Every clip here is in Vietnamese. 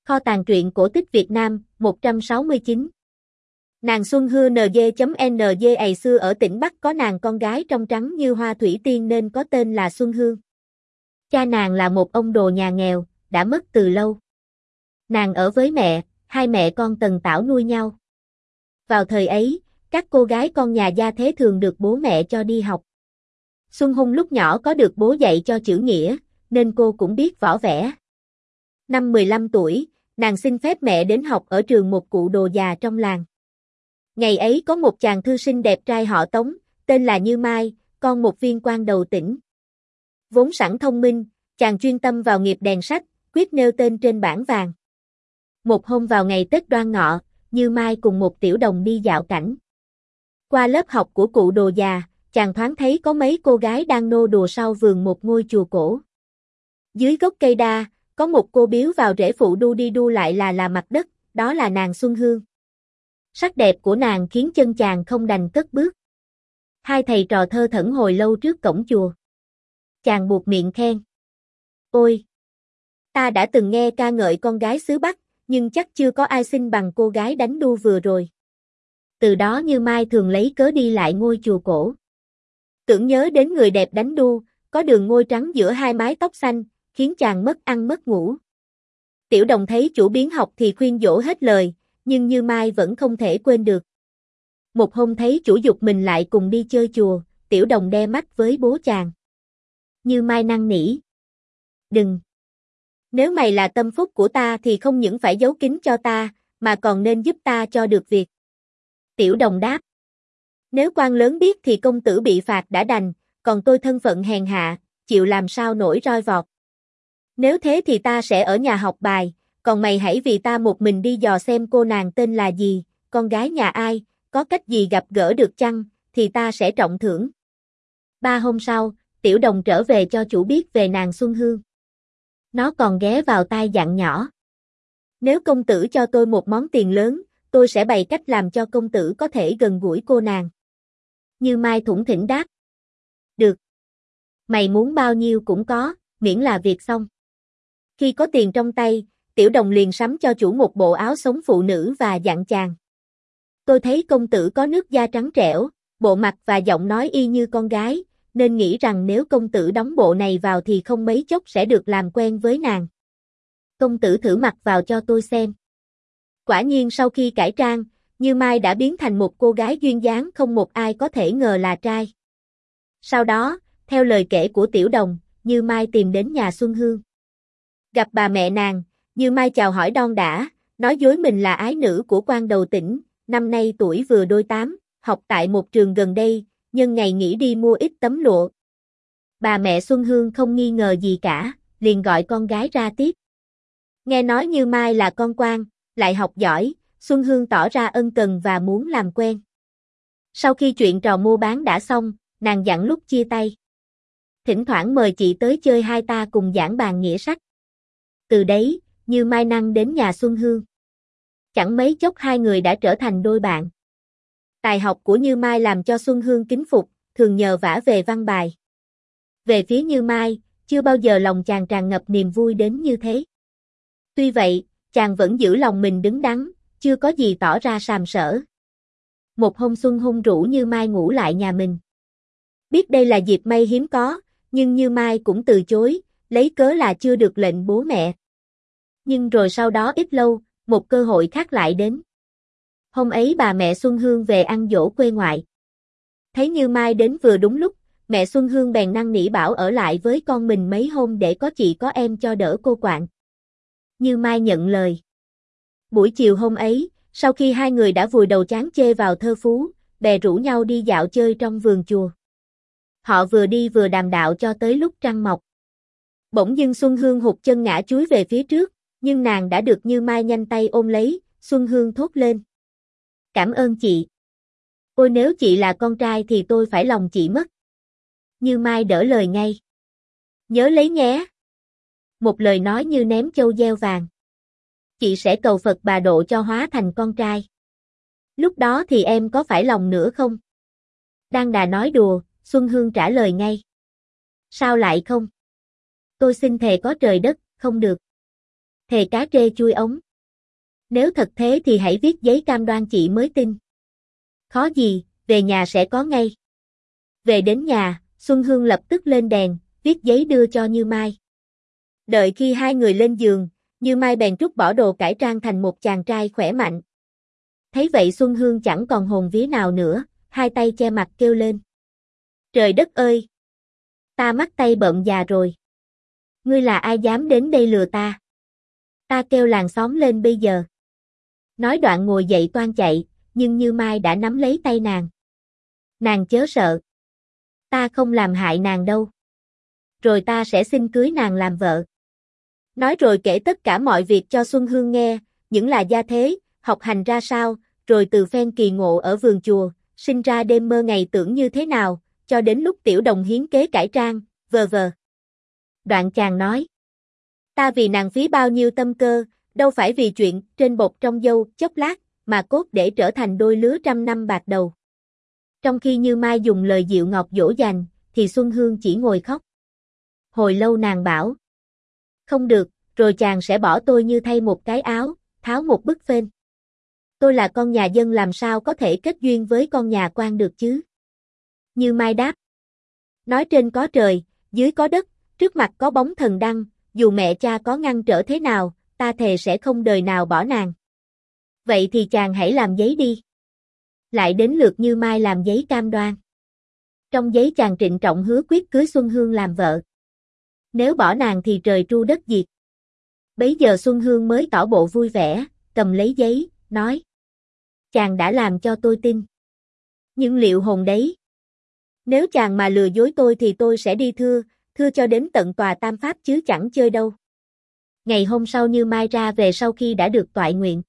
Kho tàng truyện cổ tích Việt Nam, 169. Nàng Xuân Hương NG.NG ày xưa ở tỉnh Bắc có nàng con gái trong trắng như hoa thủy tiên nên có tên là Xuân Hương. Cha nàng là một ông đồ nhà nghèo, đã mất từ lâu. Nàng ở với mẹ, hai mẹ con tần tảo nuôi nhau. Vào thời ấy, các cô gái con nhà gia thế thường được bố mẹ cho đi học. Xuân Hương lúc nhỏ có được bố dạy cho chữ nghĩa, nên cô cũng biết võ vẽ. Năm 15 tuổi, nàng xin phép mẹ đến học ở trường một cụ đồ già trong làng. Ngày ấy có một chàng thư sinh đẹp trai họ Tống, tên là Như Mai, con một viên quan đầu tỉnh. Vốn sẵn thông minh, chàng chuyên tâm vào nghiệp đèn sách, quyết nêu tên trên bảng vàng. Một hôm vào ngày Tết Đoan Ngọ, Như Mai cùng một tiểu đồng đi dạo cảnh. Qua lớp học của cụ đồ già, chàng thoáng thấy có mấy cô gái đang nô đùa sau vườn một ngôi chùa cổ. Dưới gốc cây đa, có một cô biếu vào rễ phụ đu đi đu lại là mặt đất, đó là nàng Xuân Hương. Sắc đẹp của nàng khiến chân chàng không đành cất bước. Hai thầy trò thơ thẩn hồi lâu trước cổng chùa. Chàng buột miệng khen. Ôi! Ta đã từng nghe ca ngợi con gái xứ Bắc, nhưng chắc chưa có ai xinh bằng cô gái đánh đu vừa rồi. Từ đó Như Mai thường lấy cớ đi lại ngôi chùa cổ. Tưởng nhớ đến người đẹp đánh đu, có đường ngôi trắng giữa hai mái tóc xanh, khiến chàng mất ăn mất ngủ. Tiểu đồng thấy chủ biến học thì khuyên dỗ hết lời, nhưng Như Mai vẫn không thể quên được. Một hôm thấy chủ giục mình lại cùng đi chơi chùa, tiểu đồng đe mắt với bố chàng. Như Mai năn nỉ. Đừng! Nếu mày là tâm phúc của ta thì không những phải giấu kín cho ta, mà còn nên giúp ta cho được việc. Tiểu đồng đáp. Nếu quan lớn biết thì công tử bị phạt đã đành, còn tôi thân phận hèn hạ, chịu làm sao nổi roi vọt. Nếu thế thì ta sẽ ở nhà học bài, còn mày hãy vì ta một mình đi dò xem cô nàng tên là gì, con gái nhà ai, có cách gì gặp gỡ được chăng, thì ta sẽ trọng thưởng. 3 hôm sau, tiểu đồng trở về cho chủ biết về nàng Xuân Hương. Nó còn ghé vào tai dặn nhỏ. Nếu công tử cho tôi một món tiền lớn, tôi sẽ bày cách làm cho công tử có thể gần gũi cô nàng. Như Mai thủng thỉnh đáp. Được. Mày muốn bao nhiêu cũng có, miễn là việc xong. Khi có tiền trong tay, tiểu đồng liền sắm cho chủ một bộ áo sống phụ nữ và dặn chàng. Tôi thấy công tử có nước da trắng trẻo, bộ mặt và giọng nói y như con gái, nên nghĩ rằng nếu công tử đóng bộ này vào thì không mấy chốc sẽ được làm quen với nàng. Công tử thử mặc vào cho tôi xem. Quả nhiên sau khi cải trang, Như Mai đã biến thành một cô gái duyên dáng không một ai có thể ngờ là trai. Sau đó, theo lời kể của tiểu đồng, Như Mai tìm đến nhà Xuân Hương. Gặp bà mẹ nàng, Như Mai chào hỏi đon đả, nói dối mình là ái nữ của quan đầu tỉnh, năm nay tuổi vừa đôi 8, học tại một trường gần đây, nhân ngày nghỉ đi mua ít tấm lụa. Bà mẹ Xuân Hương không nghi ngờ gì cả, liền gọi con gái ra tiếp. Nghe nói Như Mai là con quan, lại học giỏi, Xuân Hương tỏ ra ân cần và muốn làm quen. Sau khi chuyện trò mua bán đã xong, nàng dặn lúc chia tay. Thỉnh thoảng mời chị tới chơi hai ta cùng giảng bàn nghĩa sách. Từ đấy, Như Mai năng đến nhà Xuân Hương. Chẳng mấy chốc hai người đã trở thành đôi bạn. Tài học của Như Mai làm cho Xuân Hương kính phục, thường nhờ vả về văn bài. Về phía Như Mai, chưa bao giờ lòng chàng tràn ngập niềm vui đến như thế. Tuy vậy, chàng vẫn giữ lòng mình đứng đắn, chưa có gì tỏ ra sàm sỡ. Một hôm Xuân Hương rủ Như Mai ngủ lại nhà mình. Biết đây là dịp may hiếm có, nhưng Như Mai cũng từ chối, lấy cớ là chưa được lệnh bố mẹ. Nhưng rồi sau đó ít lâu, một cơ hội khác lại đến. Hôm ấy bà mẹ Xuân Hương về ăn giỗ quê ngoại. Thấy Như Mai đến vừa đúng lúc, mẹ Xuân Hương bèn năn nỉ bảo ở lại với con mình mấy hôm để có chị có em cho đỡ cô quạng. Như Mai nhận lời. Buổi chiều hôm ấy, sau khi hai người đã vùi đầu chán chê vào thơ phú, bè rủ nhau đi dạo chơi trong vườn chùa. Họ vừa đi vừa đàm đạo cho tới lúc trăng mọc. Bỗng dưng Xuân Hương hụt chân ngã chúi về phía trước, nhưng nàng đã được Như Mai nhanh tay ôm lấy, Xuân Hương thốt lên. Cảm ơn chị. Ôi nếu chị là con trai thì tôi phải lòng chị mất. Như Mai đỡ lời ngay. Nhớ lấy nhé. Một lời nói như ném châu gieo vàng. Chị sẽ cầu Phật bà độ cho hóa thành con trai. Lúc đó thì em có phải lòng nữa không? Đang đà nói đùa, Xuân Hương trả lời ngay. Sao lại không? Tôi xin thề có trời đất, không được. Thề cá trê chui ống. Nếu thật thế thì hãy viết giấy cam đoan chị mới tin. Khó gì, về nhà sẽ có ngay. Về đến nhà, Xuân Hương lập tức lên đèn, viết giấy đưa cho Như Mai. Đợi khi hai người lên giường, Như Mai bèn trút bỏ đồ cải trang thành một chàng trai khỏe mạnh. Thấy vậy Xuân Hương chẳng còn hồn vía nào nữa, hai tay che mặt kêu lên. Trời đất ơi! Ta mắc tay bợm già rồi. Ngươi là ai dám đến đây lừa ta? Ta kêu làng xóm lên bây giờ. Nói đoạn ngồi dậy toan chạy, nhưng Như Mai đã nắm lấy tay nàng. Nàng chớ sợ. Ta không làm hại nàng đâu. Rồi ta sẽ xin cưới nàng làm vợ. Nói rồi kể tất cả mọi việc cho Xuân Hương nghe, những là gia thế, học hành ra sao, rồi từ phen kỳ ngộ ở vườn chùa, sinh ra đêm mơ ngày tưởng như thế nào, cho đến lúc tiểu đồng hiến kế cải trang, vờ vờ. Đoạn chàng nói. Ta vì nàng phí bao nhiêu tâm cơ, đâu phải vì chuyện trên bột trong dâu chốc lát, mà cốt để trở thành đôi lứa trăm năm bạc đầu. Trong khi Như Mai dùng lời dịu ngọt dỗ dành, thì Xuân Hương chỉ ngồi khóc. Hồi lâu nàng bảo. Không được, rồi chàng sẽ bỏ tôi như thay một cái áo, tháo một bức phên. Tôi là con nhà dân làm sao có thể kết duyên với con nhà quan được chứ? Như Mai đáp. Nói trên có trời, dưới có đất, trước mặt có bóng thần đăng, dù mẹ cha có ngăn trở thế nào, ta thề sẽ không đời nào bỏ nàng. Vậy thì chàng hãy làm giấy đi. Lại đến lượt Như Mai làm giấy cam đoan. Trong giấy chàng trịnh trọng hứa quyết cưới Xuân Hương làm vợ. Nếu bỏ nàng thì trời tru đất diệt. Bấy giờ Xuân Hương mới tỏ bộ vui vẻ, cầm lấy giấy, nói. Chàng đã làm cho tôi tin. Nhưng liệu hồn đấy? Nếu chàng mà lừa dối tôi thì tôi sẽ đi thưa cho đến tận tòa tam pháp chứ chẳng chơi đâu. Ngày hôm sau Như Mai ra về sau khi đã được toại nguyện.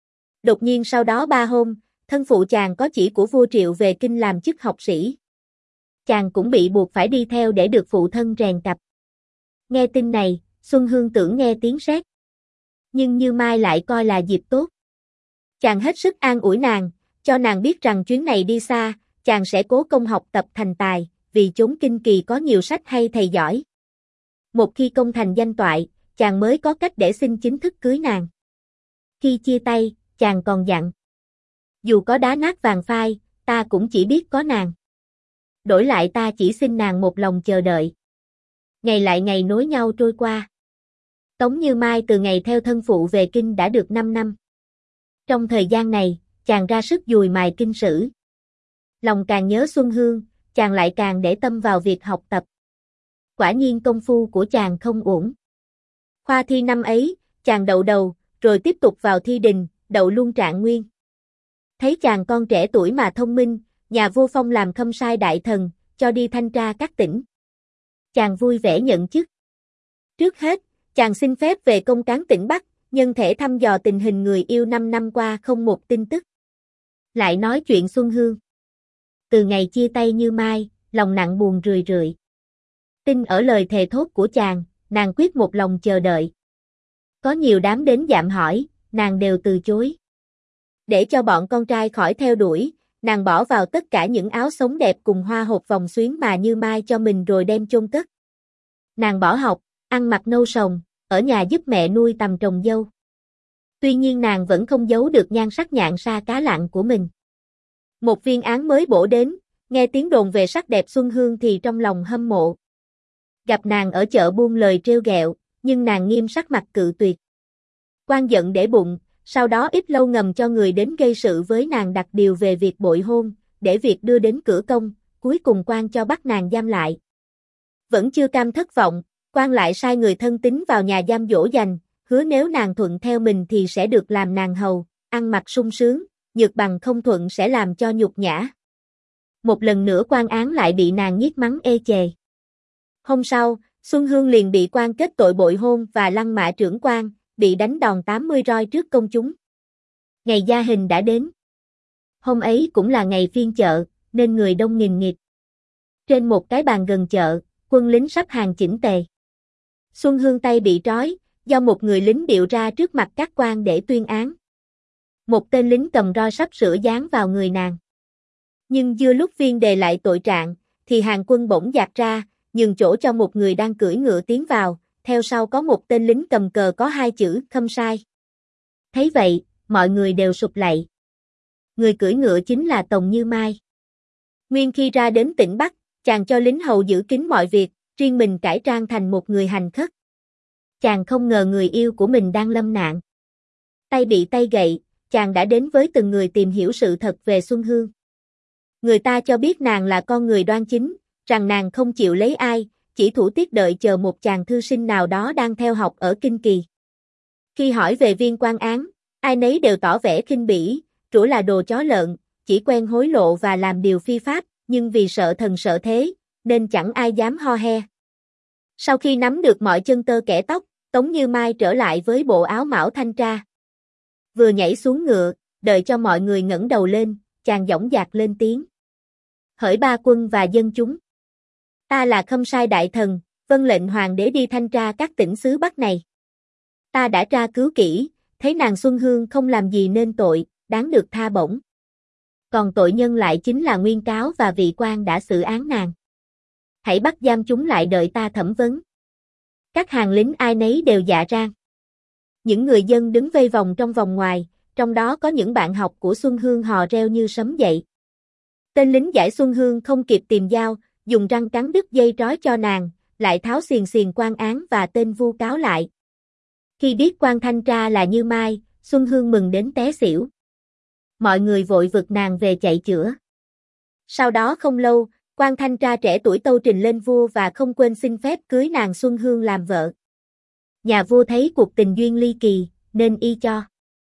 Đột nhiên sau đó 3 hôm, thân phụ chàng có chỉ của vua Triệu về kinh làm chức học sĩ. Chàng cũng bị buộc phải đi theo để được phụ thân rèn tập. Nghe tin này, Xuân Hương tưởng nghe tiếng sét. Nhưng Như Mai lại coi là dịp tốt. Chàng hết sức an ủi nàng, cho nàng biết rằng chuyến này đi xa, chàng sẽ cố công học tập thành tài, vì chốn kinh kỳ có nhiều sách hay thầy giỏi. Một khi công thành danh toại, chàng mới có cách để xin chính thức cưới nàng. Khi chia tay, chàng còn dặn. Dù có đá nát vàng phai, ta cũng chỉ biết có nàng. Đổi lại ta chỉ xin nàng một lòng chờ đợi. Ngày lại ngày nối nhau trôi qua. Tống Như Mai từ ngày theo thân phụ về kinh đã được 5 năm. Trong thời gian này, chàng ra sức dùi mài kinh sử. Lòng càng nhớ Xuân Hương, chàng lại càng để tâm vào việc học tập. Quả nhiên công phu của chàng không uổng. Khoa thi năm ấy, chàng đậu đầu, rồi tiếp tục vào thi đình, đậu luôn trạng nguyên. Thấy chàng con trẻ tuổi mà thông minh, nhà vua phong làm khâm sai đại thần, cho đi thanh tra các tỉnh. Chàng vui vẻ nhận chức. Trước hết, chàng xin phép về công cán tỉnh Bắc, nhân thể thăm dò tình hình người yêu 5 năm qua không một tin tức. Lại nói chuyện Xuân Hương. Từ ngày chia tay Như Mai, lòng nặng buồn rười rượi. Tin ở lời thề thốt của chàng, nàng quyết một lòng chờ đợi. Có nhiều đám đến dạm hỏi, nàng đều từ chối. Để cho bọn con trai khỏi theo đuổi, nàng bỏ vào tất cả những áo sống đẹp cùng hoa hộp vòng xuyến mà Như Mai cho mình rồi đem chôn cất. Nàng bỏ học, ăn mặc nâu sồng, ở nhà giúp mẹ nuôi tầm trồng dâu. Tuy nhiên nàng vẫn không giấu được nhan sắc nhạn sa cá lặng của mình. Một viên án mới bổ đến, nghe tiếng đồn về sắc đẹp Xuân Hương thì trong lòng hâm mộ. Gặp nàng ở chợ buôn lời trêu ghẹo, nhưng nàng nghiêm sắc mặt cự tuyệt. Quan giận để bụng, sau đó ít lâu ngầm cho người đến gây sự với nàng đặt điều về việc bội hôn, để việc đưa đến cửa công, cuối cùng quan cho bắt nàng giam lại. Vẫn chưa cam thất vọng, quan lại sai người thân tín vào nhà giam dỗ dành, hứa nếu nàng thuận theo mình thì sẽ được làm nàng hầu, ăn mặc sung sướng, nhược bằng không thuận sẽ làm cho nhục nhã. Một lần nữa quan án lại bị nàng nhiếc mắng ê chề. Hôm sau, Xuân Hương liền bị quan kết tội bội hôn và lăng mạ trưởng quan, bị đánh đòn 80 roi trước công chúng. Ngày gia hình đã đến. Hôm ấy cũng là ngày phiên chợ, nên người đông nghìn nghịt. Trên một cái bàn gần chợ, quân lính sắp hàng chỉnh tề. Xuân Hương tay bị trói, do một người lính điệu ra trước mặt các quan để tuyên án. Một tên lính cầm roi sắp sửa giáng vào người nàng. Nhưng chưa lúc viên đề lại tội trạng, thì hàng quân bỗng dạt ra, nhường chỗ cho một người đang cưỡi ngựa tiến vào, theo sau có một tên lính cầm cờ có hai chữ Khâm Sai. Thấy vậy, mọi người đều sụp lạy. Người cưỡi ngựa chính là Tòng Như Mai. Nguyên khi ra đến tỉnh Bắc, chàng cho lính hầu giữ kín mọi việc, riêng mình cải trang thành một người hành khất. Chàng không ngờ người yêu của mình đang lâm nạn. Tay bị tay gậy, chàng đã đến với từng người tìm hiểu sự thật về Xuân Hương. Người ta cho biết nàng là con người đoan chính, rằng nàng không chịu lấy ai, chỉ thủ tiết đợi chờ một chàng thư sinh nào đó đang theo học ở Kinh Kỳ. Khi hỏi về Viên Quan Án, ai nấy đều tỏ vẻ khinh bỉ, rủa là đồ chó lợn, chỉ quen hối lộ và làm điều phi pháp, nhưng vì sợ thần sợ thế, nên chẳng ai dám ho he. Sau khi nắm được mọi chân tơ kẻ tóc, Tống Như Mai trở lại với bộ áo mão thanh tra. Vừa nhảy xuống ngựa, đợi cho mọi người ngẩng đầu lên, chàng dõng dạc lên tiếng. Hỡi ba quân và dân chúng. Ta là Khâm Sai đại thần, vâng lệnh hoàng đế đi thanh tra các tỉnh xứ Bắc này. Ta đã tra cứu kỹ, thấy nàng Xuân Hương không làm gì nên tội, đáng được tha bổng. Còn tội nhân lại chính là Nguyên Cáo và vị quan đã xử án nàng. Hãy bắt giam chúng lại đợi ta thẩm vấn. Các hàng lính ai nấy đều dạ rang. Những người dân đứng vây vòng trong vòng ngoài, trong đó có những bạn học của Xuân Hương hò reo như sấm dậy. Tên lính giải Xuân Hương không kịp tìm dao, dùng răng cắn đứt dây trói cho nàng, lại tháo xiềng xiềng quan án và tên vu cáo lại. Khi biết quan thanh tra là Như Mai, Xuân Hương mừng đến té xỉu. Mọi người vội vực nàng về chạy chữa. Sau đó không lâu, quan thanh tra trẻ tuổi tâu trình lên vua và không quên xin phép cưới nàng Xuân Hương làm vợ. Nhà vua thấy cuộc tình duyên ly kỳ, nên y cho.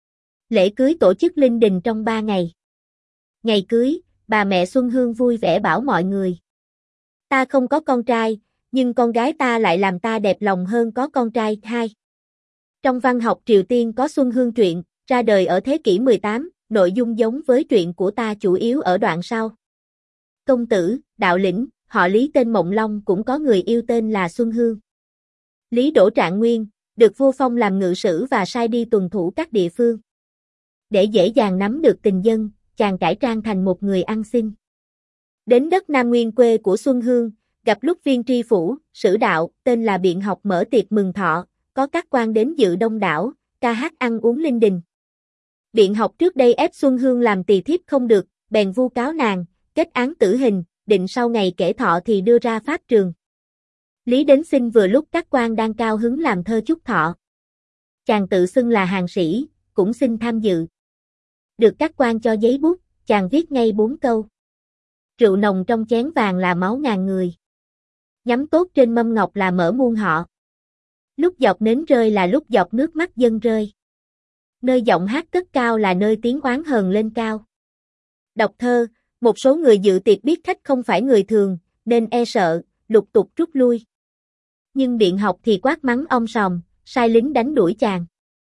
Lễ cưới tổ chức linh đình trong 3 ngày. Ngày cưới, bà mẹ Xuân Hương vui vẻ bảo mọi người. Ta không có con trai, nhưng con gái ta lại làm ta đẹp lòng hơn có con trai. 2. Trong văn học Triều Tiên có Xuân Hương truyện, ra đời ở thế kỷ 18, nội dung giống với truyện của ta chủ yếu ở đoạn sau. Công tử, đạo lĩnh, họ Lý tên Mộng Long cũng có người yêu tên là Xuân Hương. Lý Đỗ Trạng Nguyên, được vua phong làm ngự sử và sai đi tuần thủ các địa phương. Để dễ dàng nắm được tình dân, chàng cải trang thành một người ăn xin. Đến đất Nam Nguyên quê của Xuân Hương, gặp lúc viên tri phủ, sử đạo, tên là Biện Học mở tiệc mừng thọ, có các quan đến dự đông đảo, ca hát ăn uống linh đình. Biện Học trước đây ép Xuân Hương làm tỳ thiếp không được, bèn vu cáo nàng, kết án tử hình, định sau ngày kể thọ thì đưa ra pháp trường. Lý đến xin vừa lúc các quan đang cao hứng làm thơ chúc thọ. Chàng tự xưng là hàng sĩ, cũng xin tham dự. Được các quan cho giấy bút, chàng viết ngay 4 câu. Rượu nồng trong chén vàng là máu ngàn người. Nhắm tốt trên mâm ngọc là mở muôn họ. Lúc giọt nến rơi là lúc giọt nước mắt dân rơi. Nơi giọng hát cất cao là nơi tiếng oán hờn lên cao. Đọc thơ, một số người dự tiệc biết khách không phải người thường, nên e sợ, lục tục rút lui. Nhưng Biện Học thì quát mắng om sòm, sai lính đánh đuổi chàng.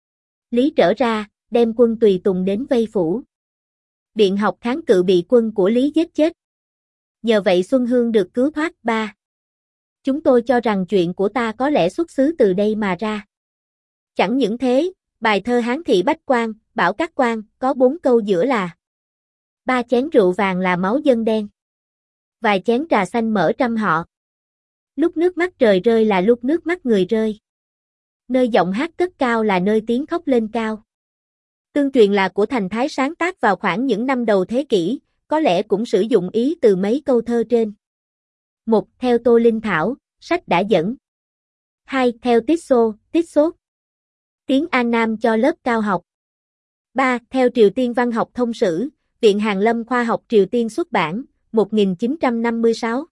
Lý trở ra, đem quân tùy tùng đến vây phủ. Biện Học kháng cự bị quân của Lý giết chết. Nhờ vậy Xuân Hương được cứu thoát. 3. Chúng tôi cho rằng chuyện của ta có lẽ xuất xứ từ đây mà ra. Chẳng những thế, bài thơ Hán Thị Bách Quan, bảo các quan, có 4 câu giữa là 3 chén rượu vàng là máu dân đen. Vài chén trà xanh mở trăm họ. Lúc nước mắt trời rơi là lúc nước mắt người rơi. Nơi giọng hát cất cao là nơi tiếng khóc lên cao. Tương truyền là của Thành Thái sáng tác vào khoảng những năm đầu thế kỷ, có lẽ cũng sử dụng ý từ mấy câu thơ trên. 1. Theo Tô Linh Thảo, sách đã dẫn. 2. Theo Tiết Sốt. Tiếng An Nam cho lớp cao học. 3. Theo Triều Tiên Văn học Thông sử, Viện Hàn Lâm Khoa học Triều Tiên xuất bản, 1956.